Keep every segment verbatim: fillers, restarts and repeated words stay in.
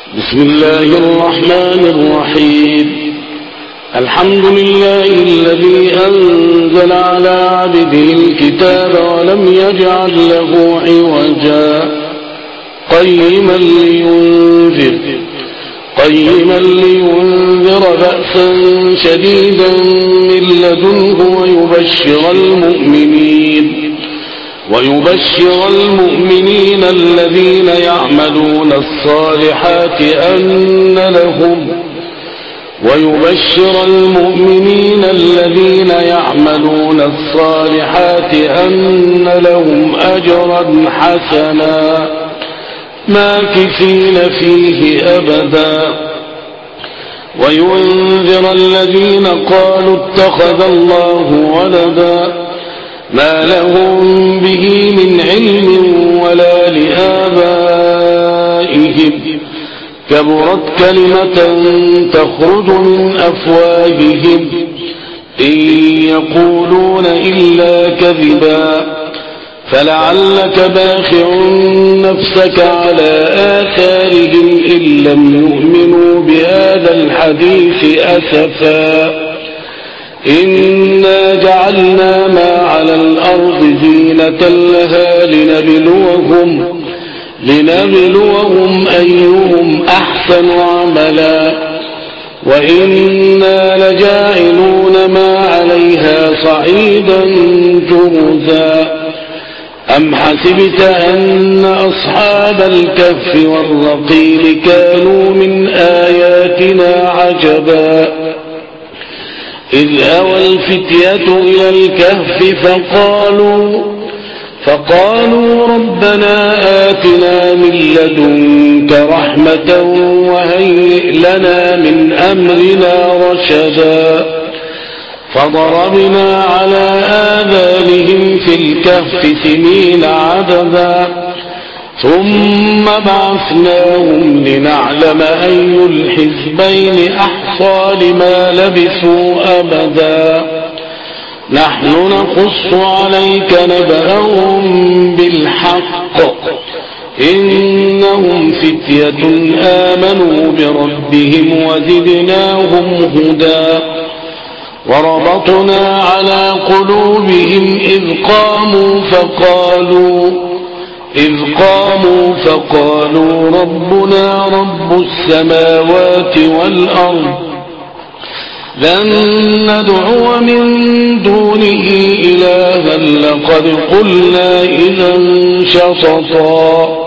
بسم الله الرحمن الرحيم. الحمد لله الذي أنزل على عبده الكتاب ولم يجعل له عوجا قيما لينذر قيما لينذر بأسا شديدا من لدنه ويبشر المؤمنين ويبشر المؤمنين الذين يعملون الصالحات أن لهم ويبشر المؤمنين الذين يعملون الصالحات أن لهم أجرا حسنا ماكثين فيه أبدا وينذر الذين قالوا اتخذ الله ولدا ما لهم به من علم ولا لآبائهم كبرت كلمة تخرج من أفواههم إن يقولون إلا كذبا فلعلك باخع نفسك على آثارهم إن لم يؤمنوا بهذا الحديث أسفا إنا جعلنا ما على الأرض زينة لها لنبلوهم لنبلوهم أيهم أحسن عملا وإنا لجاعلون ما عليها صعيدا جرزا أم حسبت أن أصحاب الكهف والرقيم كانوا من آياتنا عجبا إذ أوى الفتية إلى الكهف فقالوا فقالوا ربنا آتنا من لدنك رحمة وهيئ لنا من أمرنا رشدا فضربنا على آذانهم في الكهف سنين عددا ثم بعثناهم لنعلم أي الحزبين أحصى لما لبثوا أبدا نحن نقص عليك نبأهم بالحق إنهم فتية آمنوا بربهم وزدناهم هدى وربطنا على قلوبهم إذ قاموا فقالوا إذ قاموا فقالوا ربنا رب السماوات والأرض لن ندعو من دونه إلها لقد قلنا إذا شططا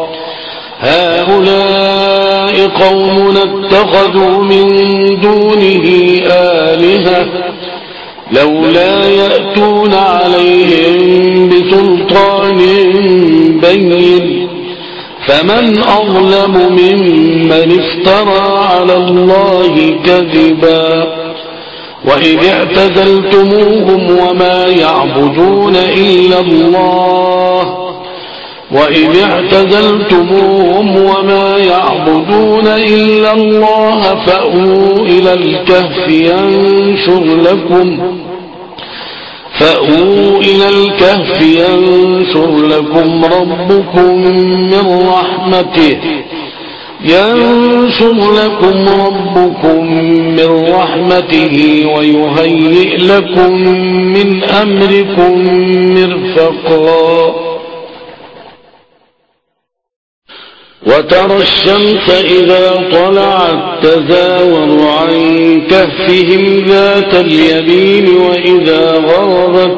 هؤلاء قومنا اتخذوا من دونه آلهة لولا يأتون عليهم بسلطان بين فمن أظلم ممن افترى على الله كذبا وإذ اعتزلتموهم وما يعبدون إلا الله وإذ اعتزلتموهم وما يعبدون إلا الله فأووا إلى الكهف ينشر لكم فأووا إلى الكهف ينشر لكم ربكم من رحمته ينشر لكم ربكم من رحمته ويهيئ لكم من أمركم مرفقا وترى الشمس إذا طلعت تزاور عن كهفهم ذات اليمين وإذا غربت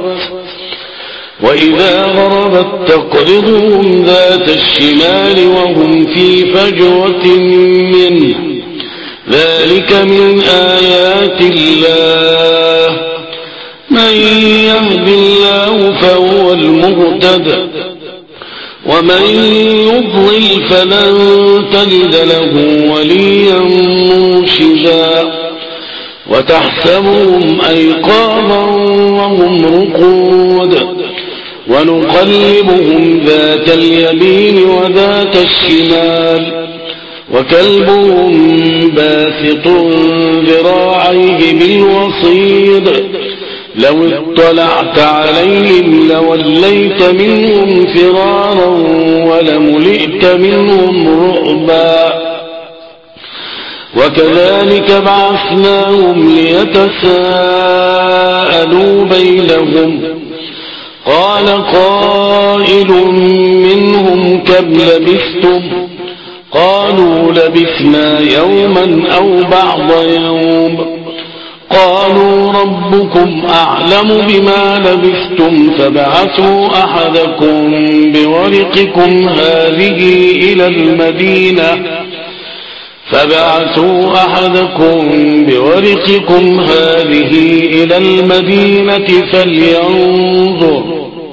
وإذا غربت تقرضهم ذات الشمال وهم في فجوة منه ذلك من آيات الله من يهد الله فهو المهتد ومن يضلل فلن تجد له وليا مرشدا وتحسبهم أيقاظا وهم رقود ونقلبهم ذات اليمين وذات الشمال وكلبهم باسط ذراعيه بالوصيد لو اطلعت عليهم لوليت منهم فرارا ولملئت منهم رعبا وكذلك بعثناهم ليتساءلوا بينهم قال قائل منهم كم لبثتم قالوا لبثنا يوما أو بعض يوم قالوا ربكم أعلم بما لبثتم فابعثوا أحدكم بورقكم هذه إلى المدينة فابعثوا أحدكم بورقكم هذه إلى المدينة فلينظر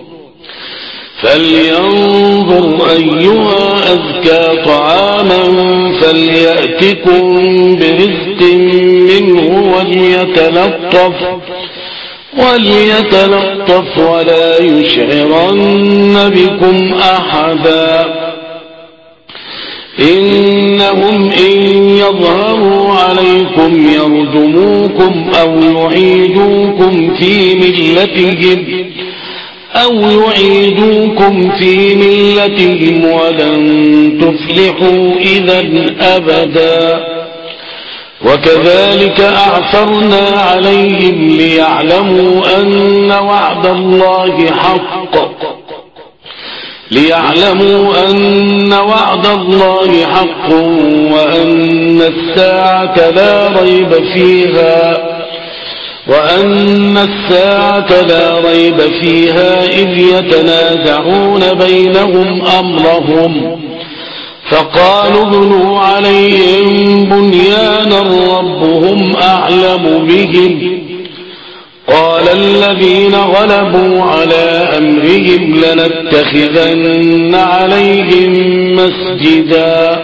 فلينظر أيها أزكى طعاما فليأتكم برزق منه وليتلطف وليتلطف ولا يشعرن بكم أحدا إنهم إن يظهروا عليكم يرجموكم أو يعيدوكم في ملتهم أو يعيدوكم في ملتهم ولن تفلحوا إذا أبدا وكذلك أعثرنا عليهم ليعلموا أن وعد الله حق ليعلموا أن وعد الله حق وأن الساعة لا ريب فيها وأن الساعة لا ريب فيها إذ يتنازعون بينهم أمرهم فقالوا ابنوا عليهم بنيانا ربهم أعلم بهم قال الذين غلبوا على أمرهم لنتخذن عليهم مسجدا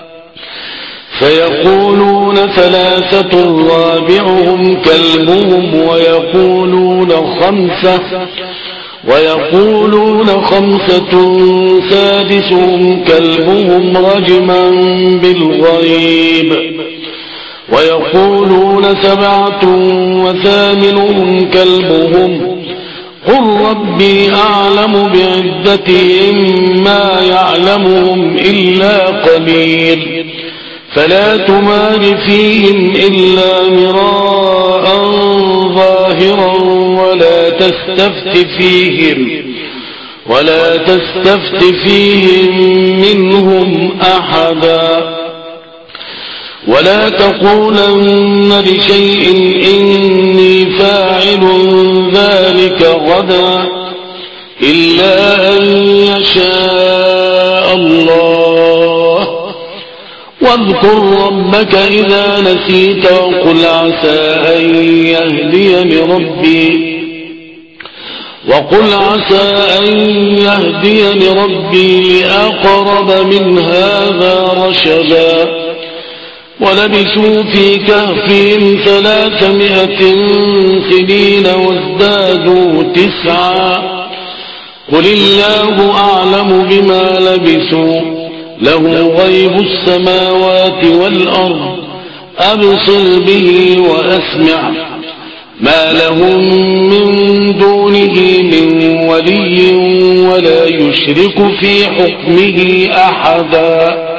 فيقولون ثلاثة رابعهم كلبهم ويقولون خمسة ويقولون خمسة سادسهم كلبهم رجما بالغيب ويقولون سبعة وثامنهم كلبهم قل ربي أعلم بعدتهم ما يعلمهم إلا قليل فلا تمار فيهم إلا مراء ظاهرا ولا تستفت فيهم ولا تستفت فيهم منهم أحدا ولا تقولن لشيء إني فاعل ذلك غدا إلا أن يشاء الله واذكر ربك إذا نسيت وقل عسى أن يهديني ربي وقل عسى أن يهديني ربي لأقرب من هذا رشدا ولبثوا في كهفهم ثلاثمائة سنين وازدادوا تسعا قل الله أعلم بما لبثوا له غيب السماوات والأرض أبصر به وأسمع ما لهم من دونه من ولي ولا يشرك في حكمه أحدا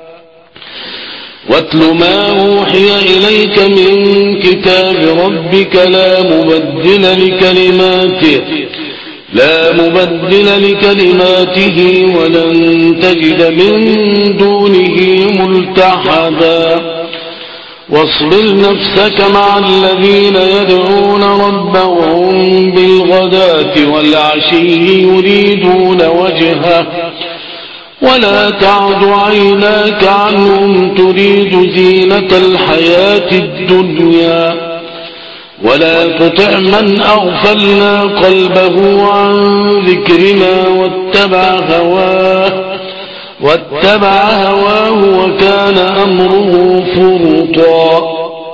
واتل ما أوحي إليك من كتاب ربك لا مبدل لكلماته لا مبدل لكلماته ولن تجد من دونه ملتحدا واصبر نفسك مع الذين يدعون ربهم بالغداة والعشي يريدون وجهه ولا تعد عيناك عنهم تريد زينة الحياة الدنيا ولا تطع من أغفلنا قلبه عن ذكرنا واتبع هواه واتبع هواه وكان أمره فرطا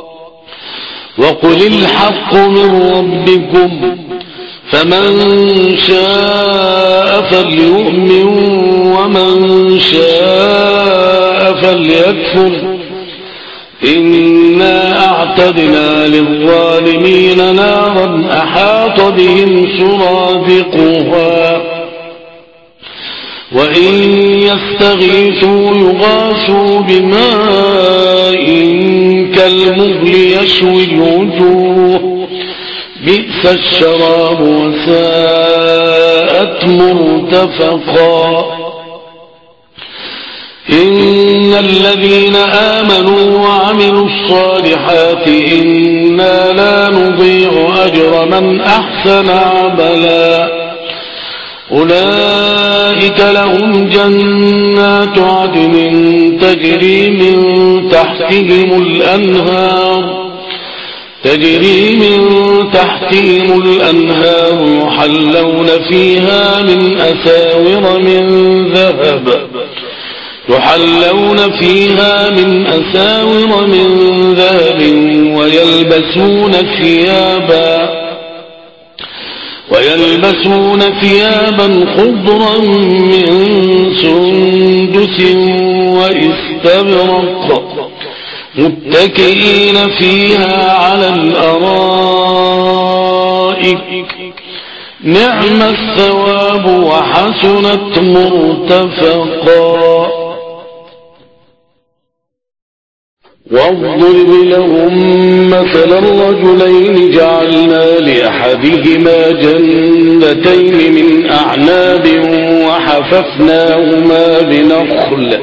وقل الحق من ربكم فمن شاء فليؤمن ومن شاء فليكفر إنا أعتدنا للظالمين نارا أحاط بهم سرادقها وإن يستغيثوا يغاثوا بماء يشوي الوجوه بئس الشراب وساءت مرتفقا إن الذين آمنوا وعملوا الصالحات إنا لا نضيع أجر من أحسن عملا أولئك لهم جنات عدن تجري من تحتهم الأنهار تجري من تحتهم الأنهار يحلون فيها من أساور من ذهب يحلون فيها من أساور من ذهب ويلبسون ثيابا ويلبسون ثيابا خضرا من سندس واستبرق متكئين فيها على الأرائك نعم الثواب وحسنت مرتفقا واضرب لهم مثل الرجلين جعلنا لأحدهما جنتين من أعناب وحففناهما بنخل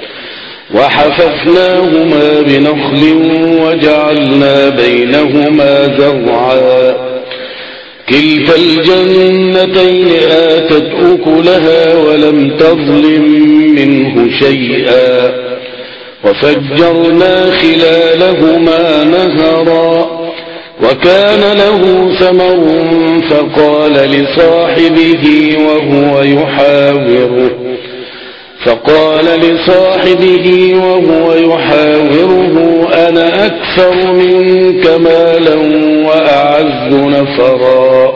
وحففناهما بنخل وجعلنا بينهما زرعا كلتا الجنتين آتت أكلها ولم تظلم منه شيئا وفجرنا خلالهما نهرا وكان له ثمر فقال لصاحبه وهو يحاوره فقال لصاحبه وهو يحاوره أنا أكثر منك مالا وأعز نفرا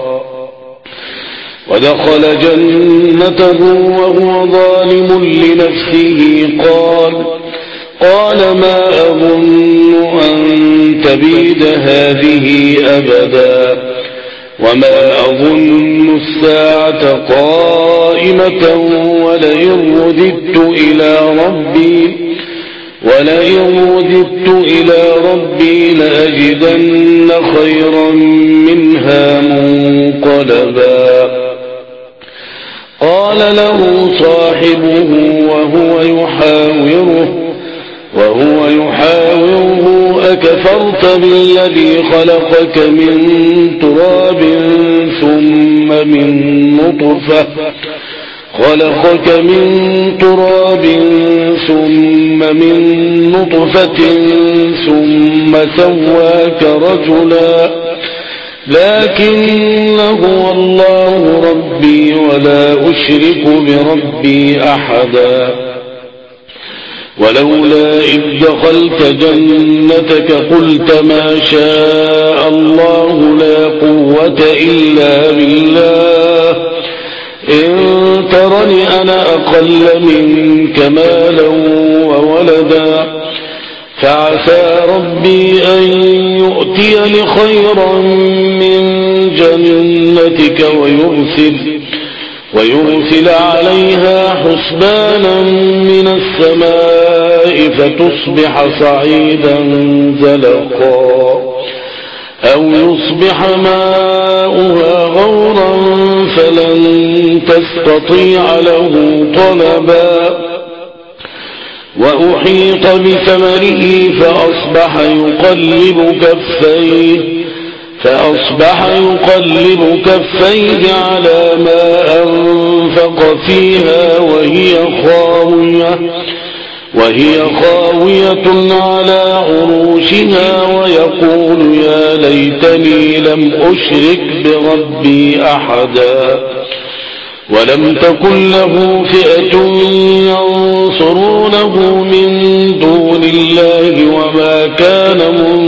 ودخل جنته وهو ظالم لنفسه قال قال ما أظن أن تبيد هذه أبدا وما أظن الساعة قائمة ولئن رددت إلى ربي ولئن رددت إلى ربي لأجدن خيرا منها منقلبا قال له صاحبه وهو يحاوره وهو يحاوره أكفرت بالذي خلقك من تراب ثم من نطفة خلقك من تراب ثم من نطفة ثم سواك رجلا لكن هو الله ربي ولا أشرك بربي أحدا ولولا إذ دخلت جنتك قلت ما شاء الله لا قوة إلا بالله إن ترني أنا أقل منك مالا وولدا فعسى ربي أن يؤتيني خيرا من جنتك ويرسل ويرسل عليها حسبانا من السماء فتصبح صعيدا زلقا أو يصبح ماؤها غورا فلن تستطيع له طلبا وأحيط بثمره فأصبح يقلب كفيه فأصبح يقلب كفيه على ما أنفق فيها وهي خاوية وهي خاوية على عروشها ويقول يا ليتني لم أشرك بربي أحدا ولم تكن له فئة ينصرونه من دون الله وما كان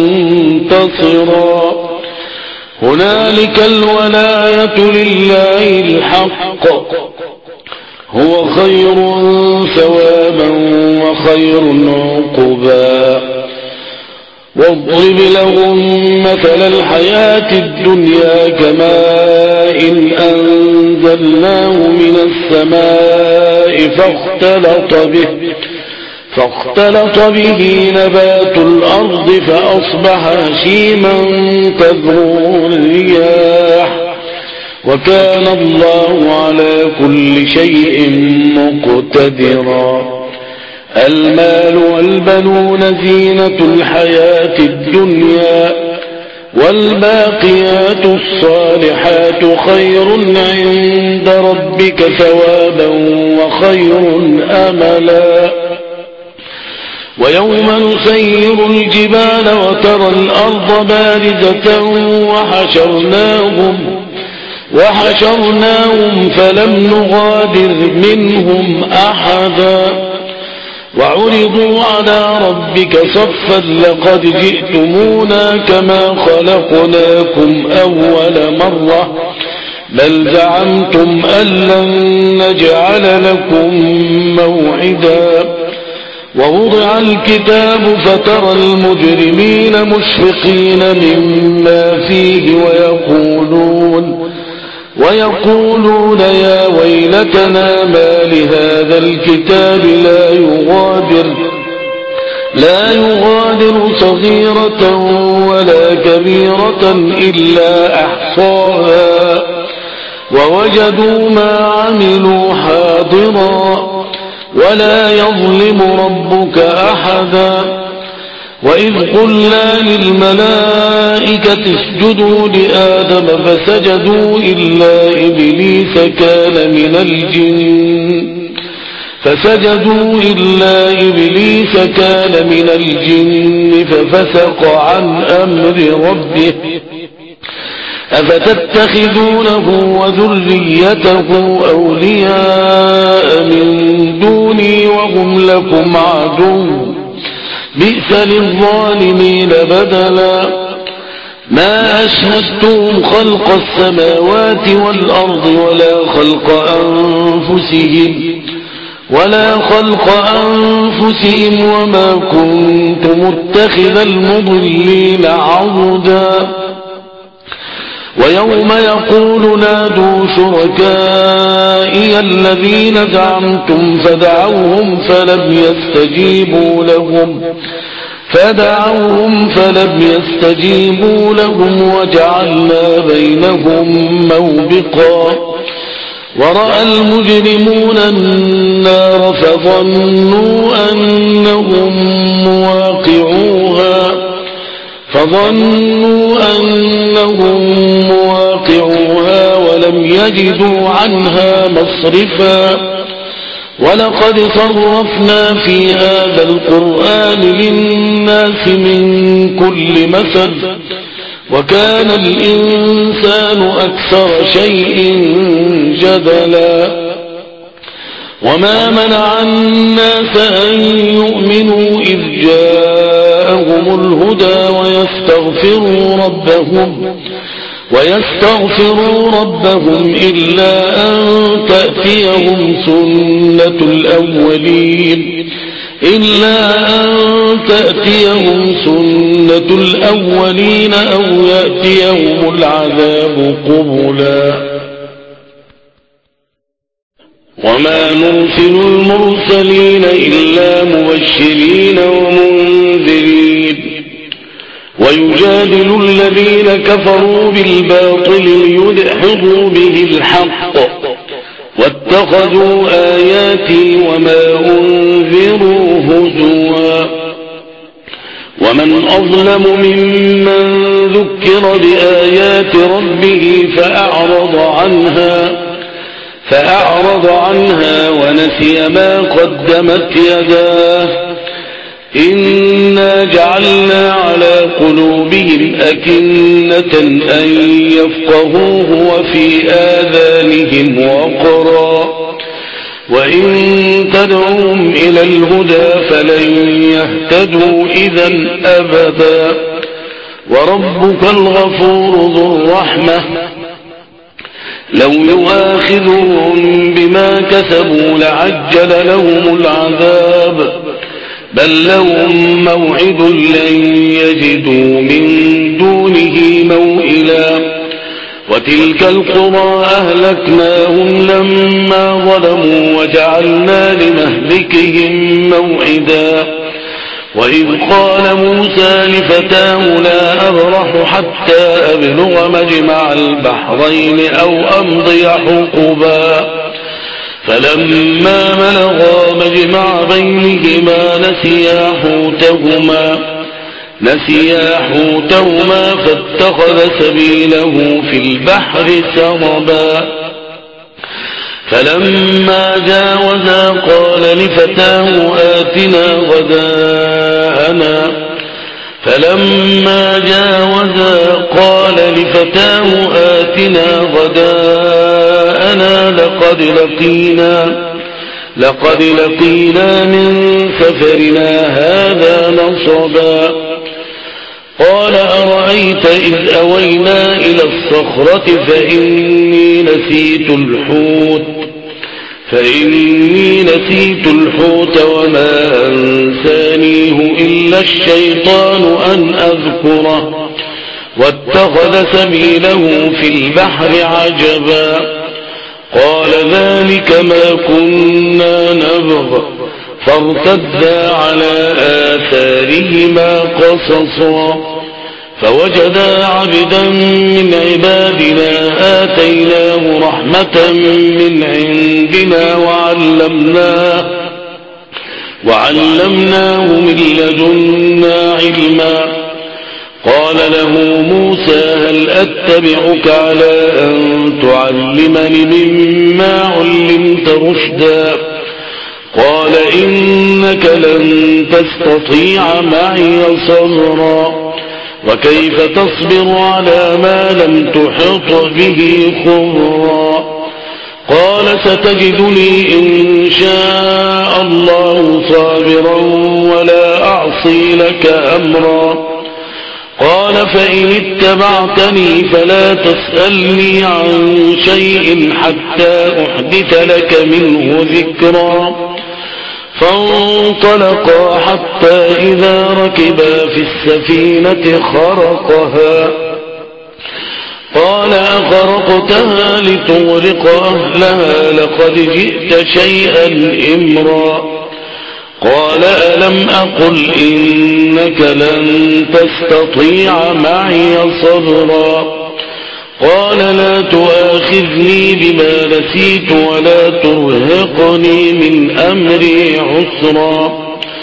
منتصرا هنالك الولاية لله الحق هو خير ثوابا وخير عقبا واضرب لهم مثل الحياة الدنيا كماء أنزلناه من السماء فاختلط به فاختلط به نبات الأرض فأصبح هشيما تذروه الرياح وكان الله على كل شيء مقتدرا. المال والبنون زينة الحياة الدنيا والباقيات الصالحات خير عند ربك ثوابا وخير أملا. ويوم نسير الجبال وترى الأرض بارزة وحشرناهم وحشرناهم فلم نغادر منهم أحدا وعرضوا على ربك صفا لقد جئتمونا كما خلقناكم أول مرة بل زعمتم أن لن نجعل لكم موعدا. ووضع الكتاب فترى المجرمين مشفقين مما فيه ويقولون ويقولون يا ويلتنا ما لهذا الكتاب لا يغادر لا يغادر صغيرة ولا كبيرة إلا أحصاها ووجدوا ما عملوا حاضرا ولا يظلم ربك أحدا. وإذ قلنا للملائكة اسجدوا لآدم فسجدوا إلا إبليس كان من الجن فسجدوا إلا إبليس كان من الجن ففسق عن أمر ربه أفتتخذونه وذريته أولياء من دوني وهم لكم عدو بئس للظالمين بدلا. ما أشهدتهم خلق السماوات والأرض ولا خلق أنفسهم ولا خلق أنفسهم وما كنت متخذ المضلين عضدا. ويوم يقول نادوا شركائي الذين زعمتم فدعوهم فلم يستجيبوا لهم فدعوهم فلم يستجيبوا لهم وجعلنا بينهم موبقا. ورأى المجرمون النار فظنوا أنهم مواقعوها فظنوا أنهم مواقعوها ولم يجدوا عنها مصرفا. ولقد صرفنا في هذا القرآن للناس من كل مثل وكان الإنسان أكثر شيء جدلا. وما منع الناس أن يؤمنوا إذ جاءهم الهدى ويستغفروا ربهم ويستغفروا ربهم إلا أن تأتيهم سنة الأولين إلا أن تأتيهم سنة الأولين أو يأتيهم العذاب قبلا. وما نرسل المرسلين إلا مبشرين ومنذرين ويجادل الذين كفروا بالباطل ليدحضوا به الحق واتخذوا آياتي وما أنذروا هزوا. ومن أظلم ممن ذكر بآيات ربه فأعرض عنها فأعرض عنها ونسي ما قدمت يداه إنا جعلنا على قلوبهم أكنة أن يفقهوه وفي آذانهم وقرا وإن تدعوهم إلى الهدى فلن يهتدوا إذا أبدا. وربك الغفور ذو الرحمة لو يؤاخذهم بما كسبوا لعجل لهم العذاب بل لهم موعد لن يجدوا من دونه موئلا. وتلك القرى أهلكناهم لما ظلموا وجعلنا لمهلكهم موعدا وإذ قال موسى لفتاه لا أبرح حتى أبلغ مجمع البحرين أو أمضي حقبا فلما بلغا مجمع بينهما نسيا حوتهما نسيا حوتهما فاتخذ سبيله في البحر سربا فلما جاوزا قال لفتاه آتنا غداءنا فلما جاوزا قال لفتاه آتنا غداءنا لقد لقينا لقد لقينا من سفرنا هذا نصبا قال أرأيت إذ أوينا إلى الصخرة فإني نسيت الحوت فإني نسيت الحوت وما أنسانيه إلا الشيطان أن أذكره واتخذ سبيله في البحر عجبا قال ذلك ما كنا نبغ فارتدا على آثارهما قصصا فوجدا عبدا من عبادنا آتيناه رحمة من عندنا وعلمناه وعلمناه من لدنا علما قال له موسى هل أتبعك على أن تعلمني مما علمت رشدا قال إنك لن تستطيع معي صبرا وكيف تصبر على ما لم تحط به خبرا قال ستجدني إن شاء الله صابرا ولا أعصي لك أمرا قال فإن اتبعتني فلا تسألني عن شيء حتى أحدث لك منه ذكرا فانطلقا حتى إذا ركبا في السفينة خرقها قال أخرقتها لتغرق أهلها لقد جئت شيئا إمرا قال ألم أقل إنك لن تستطيع معي صبرا قال لا تؤاخذني بما نسيت ولا ترهقني من أمري عسرا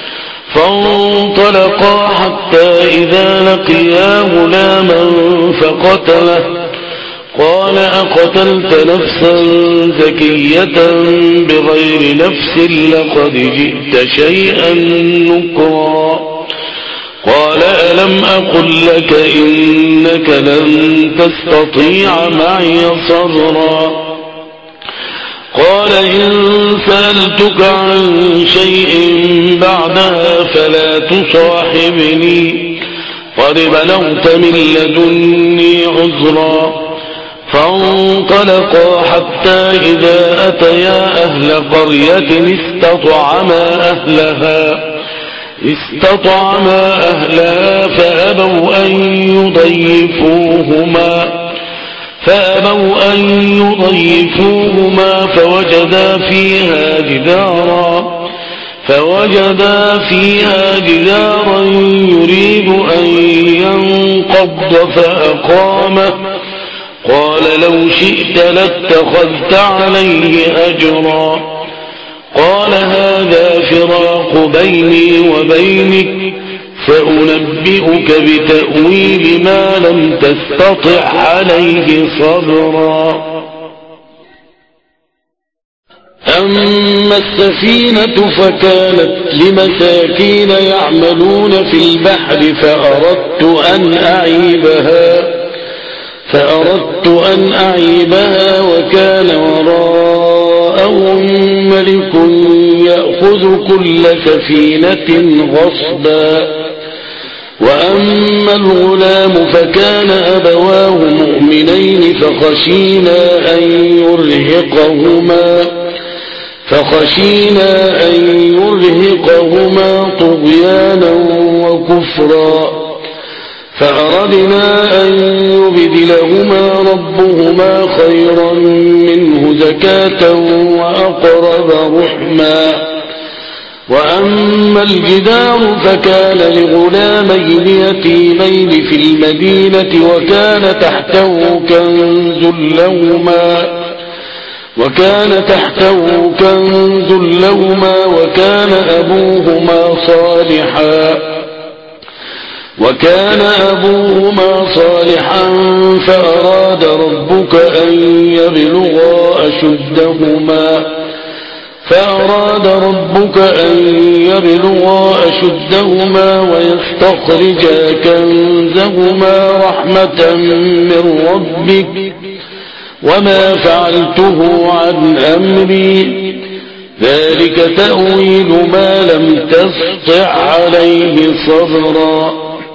فانطلقا حتى إذا لقيا غلاما فقتله قال أقتلت نفسا زكية بغير نفس لقد جئت شيئا نكرا قال ألم أقل لك إنك لن تستطيع معي صبرا قال إن سألتك عن شيء بعدها فلا تصاحبني قد بلغت من لدني عذرا فانطلقا حتى إذا أتيا أهل قرية استطعما أهلها استطعما أهلها فأبوا أن يضيفوهما فأبوا أن يضيفوهما فوجدا فيها جدارا فوجدا فيها جدارا يريد أن ينقض فأقامه قال لو شئت لاتخذت عليه أجرا قال هذا فراق بيني وبينك سأنبئك بتأويل ما لم تستطع عليه صبرا أما السفينة فكانت لمساكين يعملون في البحر فأردت أن أعيبها فأردت أن أعيبها وكان وراءهم ملك يأخذ كل سفينة غصبا وأما الغلام فكان أبواه مؤمنين فخشينا أن يرهقهما فخشينا أن يرهقهما طغيانا وكفرا فأردنا أن يبدلهما ربهما خيرا منه زكاة وأقرب رحما. وأما الجدار فكان لغلامين يتيمين في المدينة وكان تحته كنز لهما وكان تحته كنز لهما وكان أبوهما صالحا وكان أبوهما صالحا فأراد ربك أن يبلغا أشدهما فأراد ربك أن يبلغا أشدهما ويستخرجا كنزهما رحمة من ربك وما فعلته عن أمري ذلك تأويل ما لم تسطع عليه صبرا.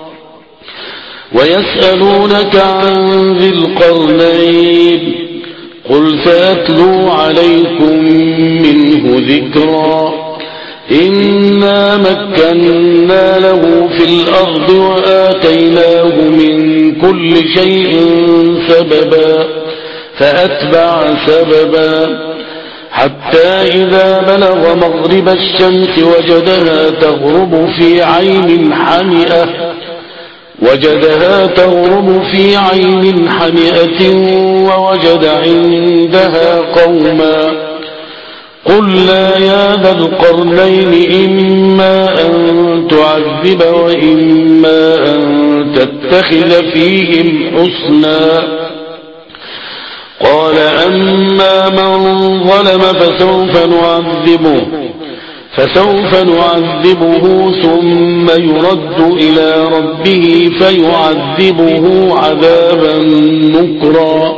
ويسألونك عن ذي القرنين قل سأتلو عليكم منه ذكرا. إنا مكنا له في الأرض وآتيناه من كل شيء سببا فأتبع سببا حتى إذا بلغ مغرب الشمس وجدها تغرب في عين حمئة وجدها تغرب في عين حمئة ووجد عندها قوما قلنا يا ذا القرنين إما أن تعذب وإما أن تتخذ فيهم حسنا. قال أما من ظلم فسوف نعذبه فسوف نعذبه ثم يرد إلى ربه فيعذبه عذابا نكرا.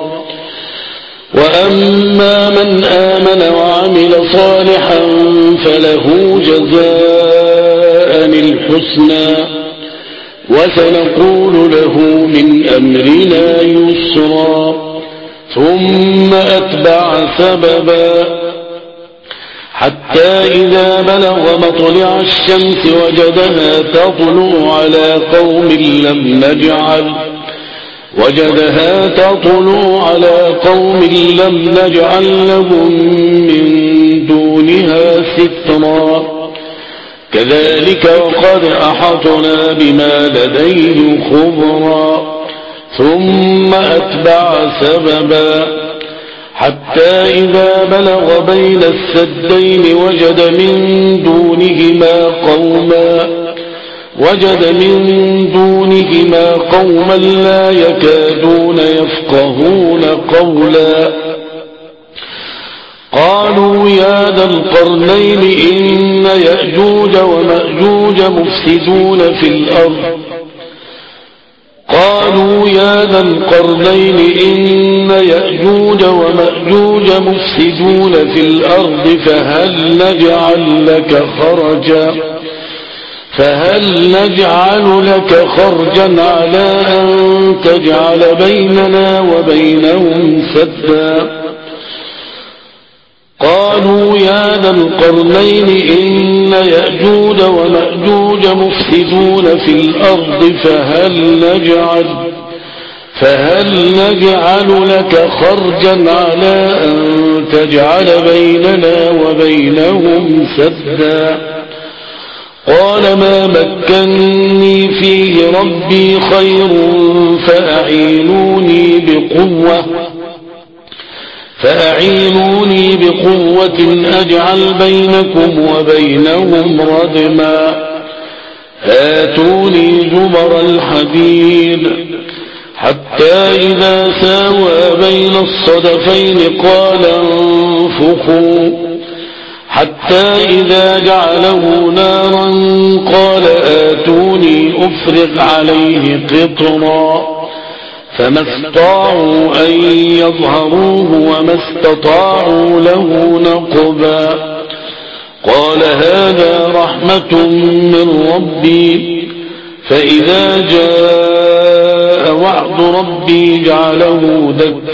وأما من آمن وعمل صالحا فله جزاء الحسنى وسنقول له من أمرنا يسرا. ثم أتبع سببا حتى إذا بلغ مطلع الشمس وجدها تطلع على قوم لم نجعل وجدها تطلع على قوم لم نجعل لهم من دونها سترا. كذلك وقد أحطنا بما لديه خبرا. ثم أتبع سببا حتى إذا بلغ بين السدين وجد من دونهما قوما وجد من دونهما قوما لا يكادون يفقهون قولا. قالوا يا ذا القرنين إن يأجوج ومأجوج مفسدون في الأرض قالوا يا ذا القرنين إن يأجوج ومأجوج مفسدون في الأرض فهل نجعل لك خرجا فهل نجعل لك خرجا على أن تجعل بيننا وبينهم سدا. قالوا يا ذا القرنين إن يأجوج ومأجوج مفسدون في الأرض فهل نجعل فهل نجعل لك خرجا على أن تجعل بيننا وبينهم سدا. قال ما مكنني فيه ربي خير فأعينوني بقوة فأعينوني بقوة أجعل بينكم وبينهم ردما. آتوني زبر الحديد حتى إذا ساوى بين الصدفين قال انفخوا حتى إذا جعله نارا قال آتوني أفرغ عليه قطرا. فما استطاعوا أن يظهروه وما استطاعوا له نقبا. قال هذا رحمة من ربي فإذا جاء وعد ربي جعله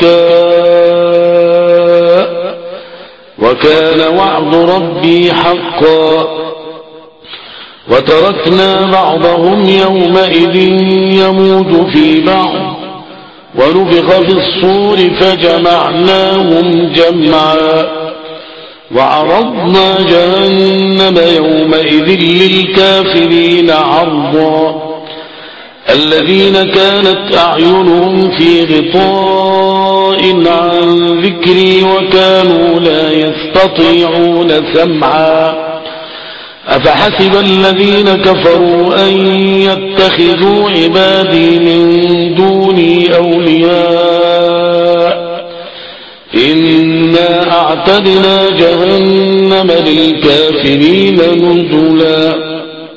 دكاء وكان وعد ربي حقا. وتركنا بعضهم يومئذ يموج في بعض ونفخ في الصور فجمعناهم جمعا وعرضنا جهنم يومئذ للكافرين عرضا الذين كانت أعينهم في غطاء عن ذكري وكانوا لا يستطيعون سمعا أفحسب الذين كفروا أن يتخذوا عبادي من دوني أولياء إنا أعتدنا جهنم للكافرين نزلا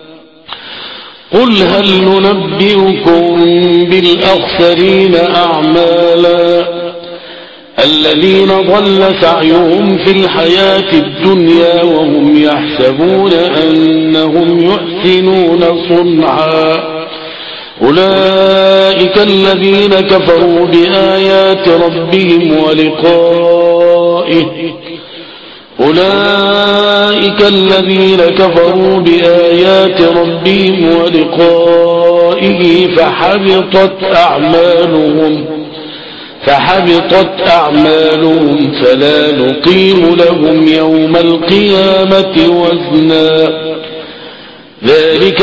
قل هل ننبئكم بالأخسرين أعمالا الذين ضل سعيهم في الحياة الدنيا وهم يحسبون أنهم يحسنون صنعا أولئك الذين كفروا بآيات ربهم ولقائه أولئك الذين كفروا بآيات ربهم ولقائه فحبطت أعمالهم فحبطت أعمالهم فلا نقيم لهم يوم القيامة وزنا ذلك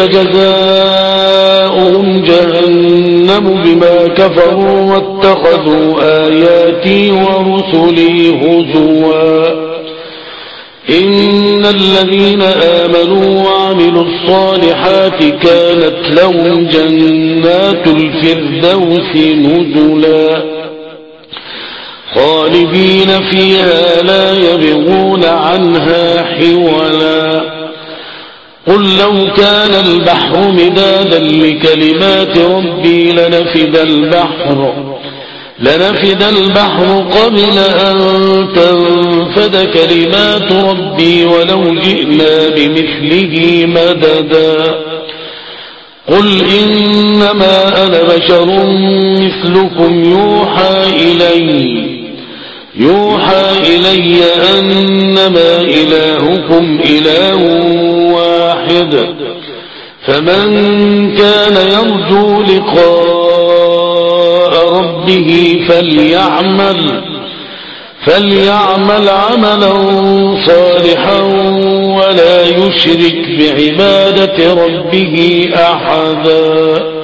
جزاؤهم جهنم بما كفروا واتخذوا آياتي ورسلي هزوا إن الذين آمنوا وعملوا الصالحات كانت لهم جنات الفردوس نزلا خالدين فيها لا يبغون عنها حولا قل لو كان البحر مدادا لكلمات ربي لنفد البحر لنفد البحر قبل أن تنفد كلمات ربي ولو جئنا بمثله مددا قل إنما أنا بشر مثلكم يوحى إلي يوحى إلي أنما إلهكم إله واحد فمن كان يرجو لقاء ربه فليعمل فليعمل عملا صالحا ولا يشرك بعبادة ربه أحدا